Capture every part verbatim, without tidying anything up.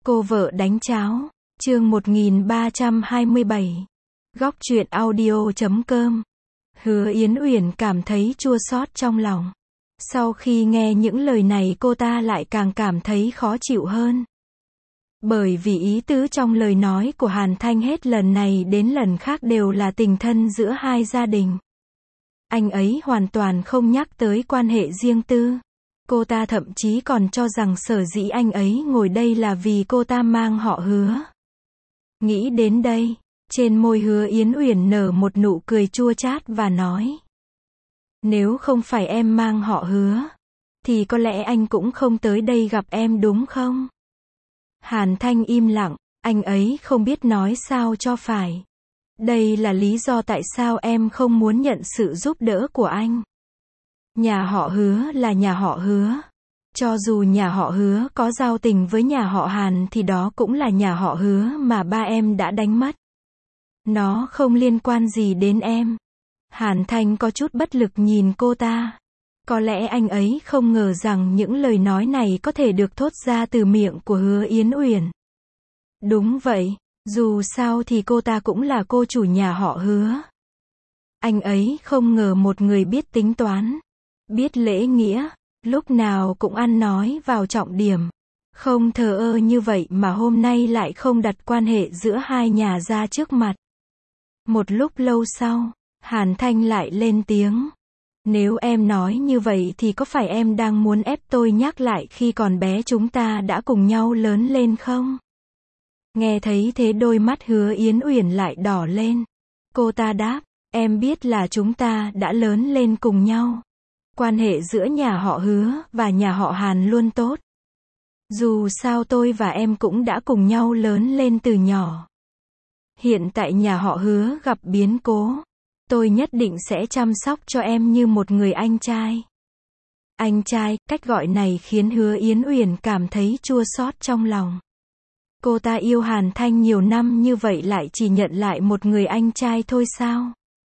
Cô vợ đánh cháo, chương một nghìn ba trăm hai mươi bảy. Góc truyện audio chấm com. Hứa Yến Uyển cảm thấy chua xót trong lòng. Sau khi nghe những lời này cô ta lại càng cảm thấy khó chịu hơn. Bởi vì ý tứ trong lời nói của Hàn Thanh hết lần này đến lần khác đều là tình thân giữa hai gia đình. Anh ấy hoàn toàn không nhắc tới quan hệ riêng tư. Cô ta thậm chí còn cho rằng sở dĩ anh ấy ngồi đây là vì cô ta mang họ Hứa. Nghĩ đến đây, trên môi Hứa Yến Uyển nở một nụ cười chua chát và nói: Nếu không phải em mang họ Hứa, thì có lẽ anh cũng không tới đây gặp em đúng không? Hàn Thanh im lặng, anh ấy không biết nói sao cho phải. Đây là lý do tại sao em không muốn nhận sự giúp đỡ của anh. Nhà họ Hứa là nhà họ Hứa. Cho dù nhà họ Hứa có giao tình với nhà họ Hàn thì đó cũng là nhà họ Hứa mà ba em đã đánh mất. Nó không liên quan gì đến em. Hàn Thanh có chút bất lực nhìn cô ta. Có lẽ anh ấy không ngờ rằng những lời nói này có thể được thốt ra từ miệng của Hứa Yến Uyển. Đúng vậy, dù sao thì cô ta cũng là cô chủ nhà họ Hứa. Anh ấy không ngờ một người biết tính toán, biết lễ nghĩa, lúc nào cũng ăn nói vào trọng điểm, không thờ ơ như vậy mà hôm nay lại không đặt quan hệ giữa hai nhà ra trước mặt. Một lúc lâu sau, Hàn Thanh lại lên tiếng. Nếu em nói như vậy thì có phải em đang muốn ép tôi nhắc lại khi còn bé chúng ta đã cùng nhau lớn lên không? Nghe thấy thế đôi mắt Hứa Yến Uyển lại đỏ lên. Cô ta đáp, em biết là chúng ta đã lớn lên cùng nhau. Quan hệ giữa nhà họ Hứa và nhà họ Hàn luôn tốt. Dù sao tôi và em cũng đã cùng nhau lớn lên từ nhỏ. Hiện tại nhà họ Hứa gặp biến cố. Tôi nhất định sẽ chăm sóc cho em như một người anh trai. Anh trai, cách gọi này khiến Hứa Yến Uyển cảm thấy chua xót trong lòng. Cô ta yêu Hàn Thanh nhiều năm như vậy lại chỉ nhận lại một người anh trai thôi sao?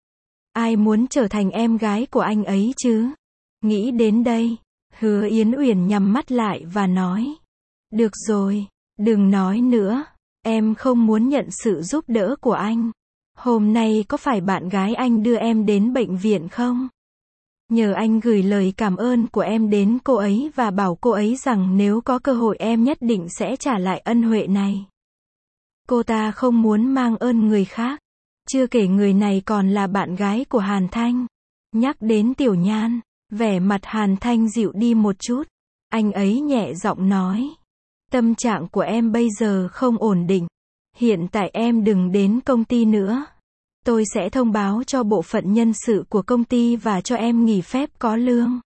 Ai muốn trở thành em gái của anh ấy chứ? Nghĩ đến đây, Hứa Yến Uyển nhắm mắt lại và nói. Được rồi, đừng nói nữa. Em không muốn nhận sự giúp đỡ của anh. Hôm nay có phải bạn gái anh đưa em đến bệnh viện không? Nhờ anh gửi lời cảm ơn của em đến cô ấy và bảo cô ấy rằng nếu có cơ hội em nhất định sẽ trả lại ân huệ này. Cô ta không muốn mang ơn người khác. Chưa kể người này còn là bạn gái của Hàn Thanh. Nhắc đến Tiểu Nhan, vẻ mặt Hàn Thanh dịu đi một chút. Anh ấy nhẹ giọng nói. Tâm trạng của em bây giờ không ổn định. Hiện tại em đừng đến công ty nữa. Tôi sẽ thông báo cho bộ phận nhân sự của công ty và cho em nghỉ phép có lương.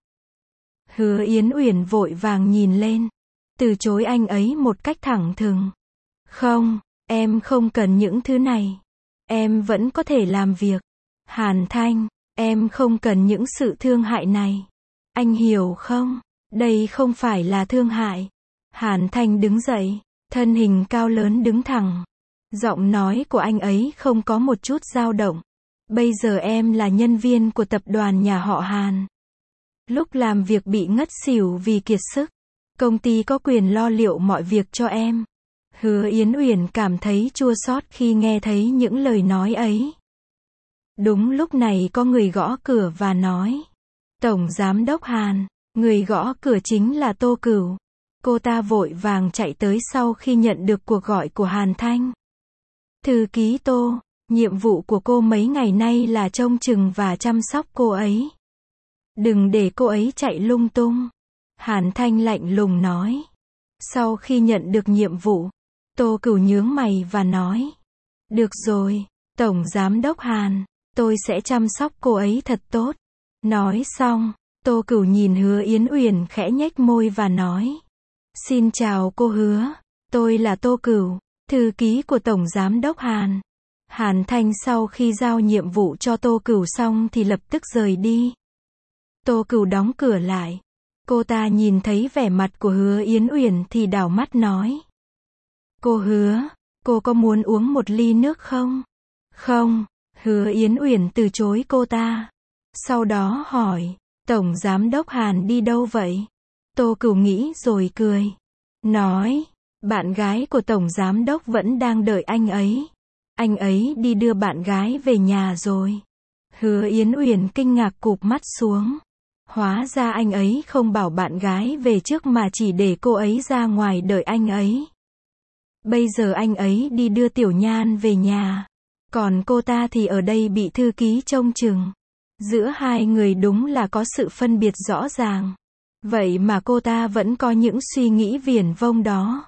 Hứa Yến Uyển vội vàng nhìn lên. Từ chối anh ấy một cách thẳng thừng. Không, em không cần những thứ này. Em vẫn có thể làm việc. Hàn Thanh, em không cần những sự thương hại này. Anh hiểu không? Đây không phải là thương hại. Hàn Thanh đứng dậy, thân hình cao lớn đứng thẳng. Giọng nói của anh ấy không có một chút dao động. Bây giờ em là nhân viên của tập đoàn nhà họ Hàn. Lúc làm việc bị ngất xỉu vì kiệt sức. Công ty có quyền lo liệu mọi việc cho em. Hứa Yến Uyển cảm thấy chua xót khi nghe thấy những lời nói ấy. Đúng lúc này có người gõ cửa và nói. Tổng Giám đốc Hàn. Người gõ cửa chính là Tô Cửu. Cô ta vội vàng chạy tới sau khi nhận được cuộc gọi của Hàn Thanh. Thư ký Tô, nhiệm vụ của cô mấy ngày nay là trông chừng và chăm sóc cô ấy. Đừng để cô ấy chạy lung tung. Hàn Thanh lạnh lùng nói. Sau khi nhận được nhiệm vụ, Tô Cửu nhướng mày và nói. Được rồi, Tổng Giám đốc Hàn, tôi sẽ chăm sóc cô ấy thật tốt. Nói xong, Tô Cửu nhìn Hứa Yến Uyển khẽ nhếch môi và nói. Xin chào cô Hứa, tôi là Tô Cửu. Thư ký của Tổng Giám đốc Hàn. Hàn Thanh sau khi giao nhiệm vụ cho Tô Cửu xong thì lập tức rời đi. Tô Cửu đóng cửa lại. Cô ta nhìn thấy vẻ mặt của Hứa Yến Uyển thì đảo mắt nói. Cô Hứa, cô có muốn uống một ly nước không? Không, Hứa Yến Uyển từ chối cô ta. Sau đó hỏi, Tổng Giám đốc Hàn đi đâu vậy? Tô Cửu nghĩ rồi cười. Nói. Bạn gái của Tổng Giám đốc vẫn đang đợi anh ấy. Anh ấy đi đưa bạn gái về nhà rồi. Hứa Yến Uyển kinh ngạc cụp mắt xuống. Hóa ra anh ấy không bảo bạn gái về trước mà chỉ để cô ấy ra ngoài đợi anh ấy. Bây giờ anh ấy đi đưa Tiểu Nhan về nhà. Còn cô ta thì ở đây bị thư ký trông chừng. Giữa hai người đúng là có sự phân biệt rõ ràng. Vậy mà cô ta vẫn có những suy nghĩ viển vông đó.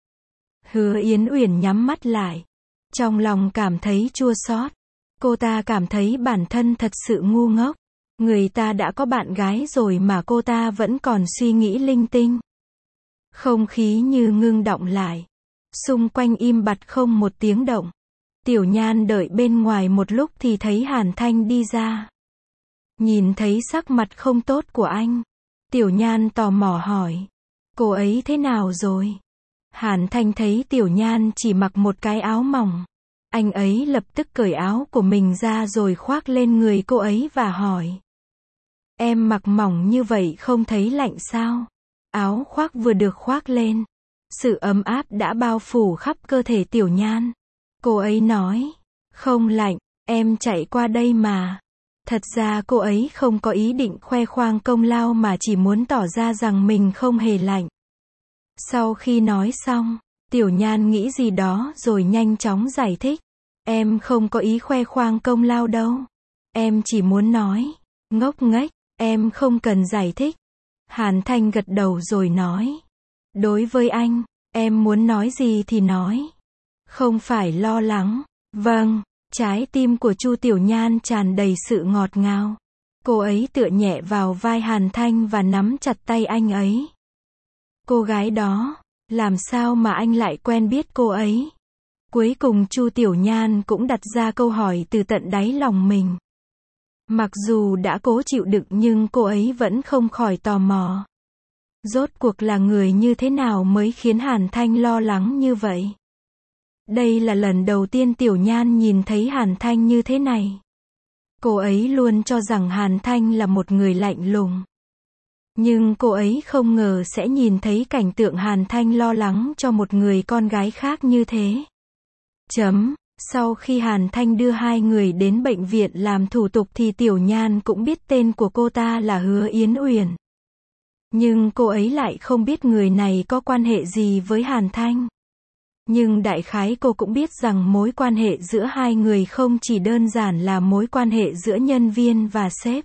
Hứa Yến Uyển nhắm mắt lại. Trong lòng cảm thấy chua xót. Cô ta cảm thấy bản thân thật sự ngu ngốc. Người ta đã có bạn gái rồi mà cô ta vẫn còn suy nghĩ linh tinh. Không khí như ngưng đọng lại. Xung quanh im bặt không một tiếng động. Tiểu Nhan đợi bên ngoài một lúc thì thấy Hàn Thanh đi ra. Nhìn thấy sắc mặt không tốt của anh, Tiểu Nhan tò mò hỏi. Cô ấy thế nào rồi? Hàn Thanh thấy Tiểu Nhan chỉ mặc một cái áo mỏng. Anh ấy lập tức cởi áo của mình ra rồi khoác lên người cô ấy và hỏi. Em mặc mỏng như vậy không thấy lạnh sao? Áo khoác vừa được khoác lên. Sự ấm áp đã bao phủ khắp cơ thể Tiểu Nhan. Cô ấy nói. Không lạnh, em chạy qua đây mà. Thật ra cô ấy không có ý định khoe khoang công lao mà chỉ muốn tỏ ra rằng mình không hề lạnh. Sau khi nói xong, Tiểu Nhan nghĩ gì đó rồi nhanh chóng giải thích. Em không có ý khoe khoang công lao đâu. Em chỉ muốn nói. Ngốc nghếch, em không cần giải thích. Hàn Thanh gật đầu rồi nói. Đối với anh, em muốn nói gì thì nói. Không phải lo lắng. Vâng, trái tim của Chu Tiểu Nhan tràn đầy sự ngọt ngào. Cô ấy tựa nhẹ vào vai Hàn Thanh và nắm chặt tay anh ấy. Cô gái đó, làm sao mà anh lại quen biết cô ấy? Cuối cùng Chu Tiểu Nhan cũng đặt ra câu hỏi từ tận đáy lòng mình. Mặc dù đã cố chịu đựng nhưng cô ấy vẫn không khỏi tò mò. Rốt cuộc là người như thế nào mới khiến Hàn Thanh lo lắng như vậy? Đây là lần đầu tiên Tiểu Nhan nhìn thấy Hàn Thanh như thế này. Cô ấy luôn cho rằng Hàn Thanh là một người lạnh lùng. Nhưng cô ấy không ngờ sẽ nhìn thấy cảnh tượng Hàn Thanh lo lắng cho một người con gái khác như thế. Chấm. Sau khi Hàn Thanh đưa hai người đến bệnh viện làm thủ tục thì Tiểu Nhan cũng biết tên của cô ta là Hứa Yến Uyển. Nhưng cô ấy lại không biết người này có quan hệ gì với Hàn Thanh. Nhưng đại khái cô cũng biết rằng mối quan hệ giữa hai người không chỉ đơn giản là mối quan hệ giữa nhân viên và sếp.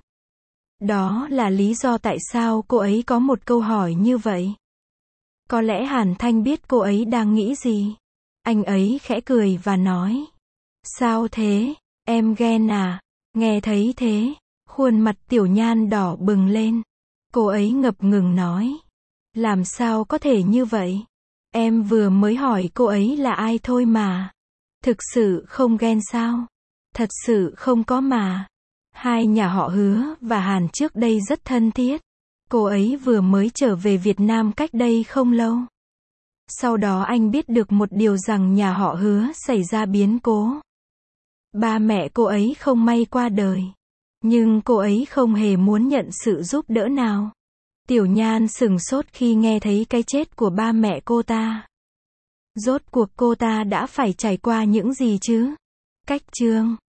Đó là lý do tại sao cô ấy có một câu hỏi như vậy. Có lẽ Hàn Thanh biết cô ấy đang nghĩ gì. Anh ấy khẽ cười và nói. Sao thế? Em ghen à? Nghe thấy thế, khuôn mặt Tiểu Nhan đỏ bừng lên. Cô ấy ngập ngừng nói. Làm sao có thể như vậy? Em vừa mới hỏi cô ấy là ai thôi mà. Thực sự không ghen sao? Thật sự không có mà. Hai nhà họ Hứa và Hàn trước đây rất thân thiết. Cô ấy vừa mới trở về Việt Nam cách đây không lâu. Sau đó anh biết được một điều rằng nhà họ Hứa xảy ra biến cố. Ba mẹ cô ấy không may qua đời. Nhưng cô ấy không hề muốn nhận sự giúp đỡ nào. Tiểu Nhan sửng sốt khi nghe thấy cái chết của ba mẹ cô ta. Rốt cuộc cô ta đã phải trải qua những gì chứ? Cách chương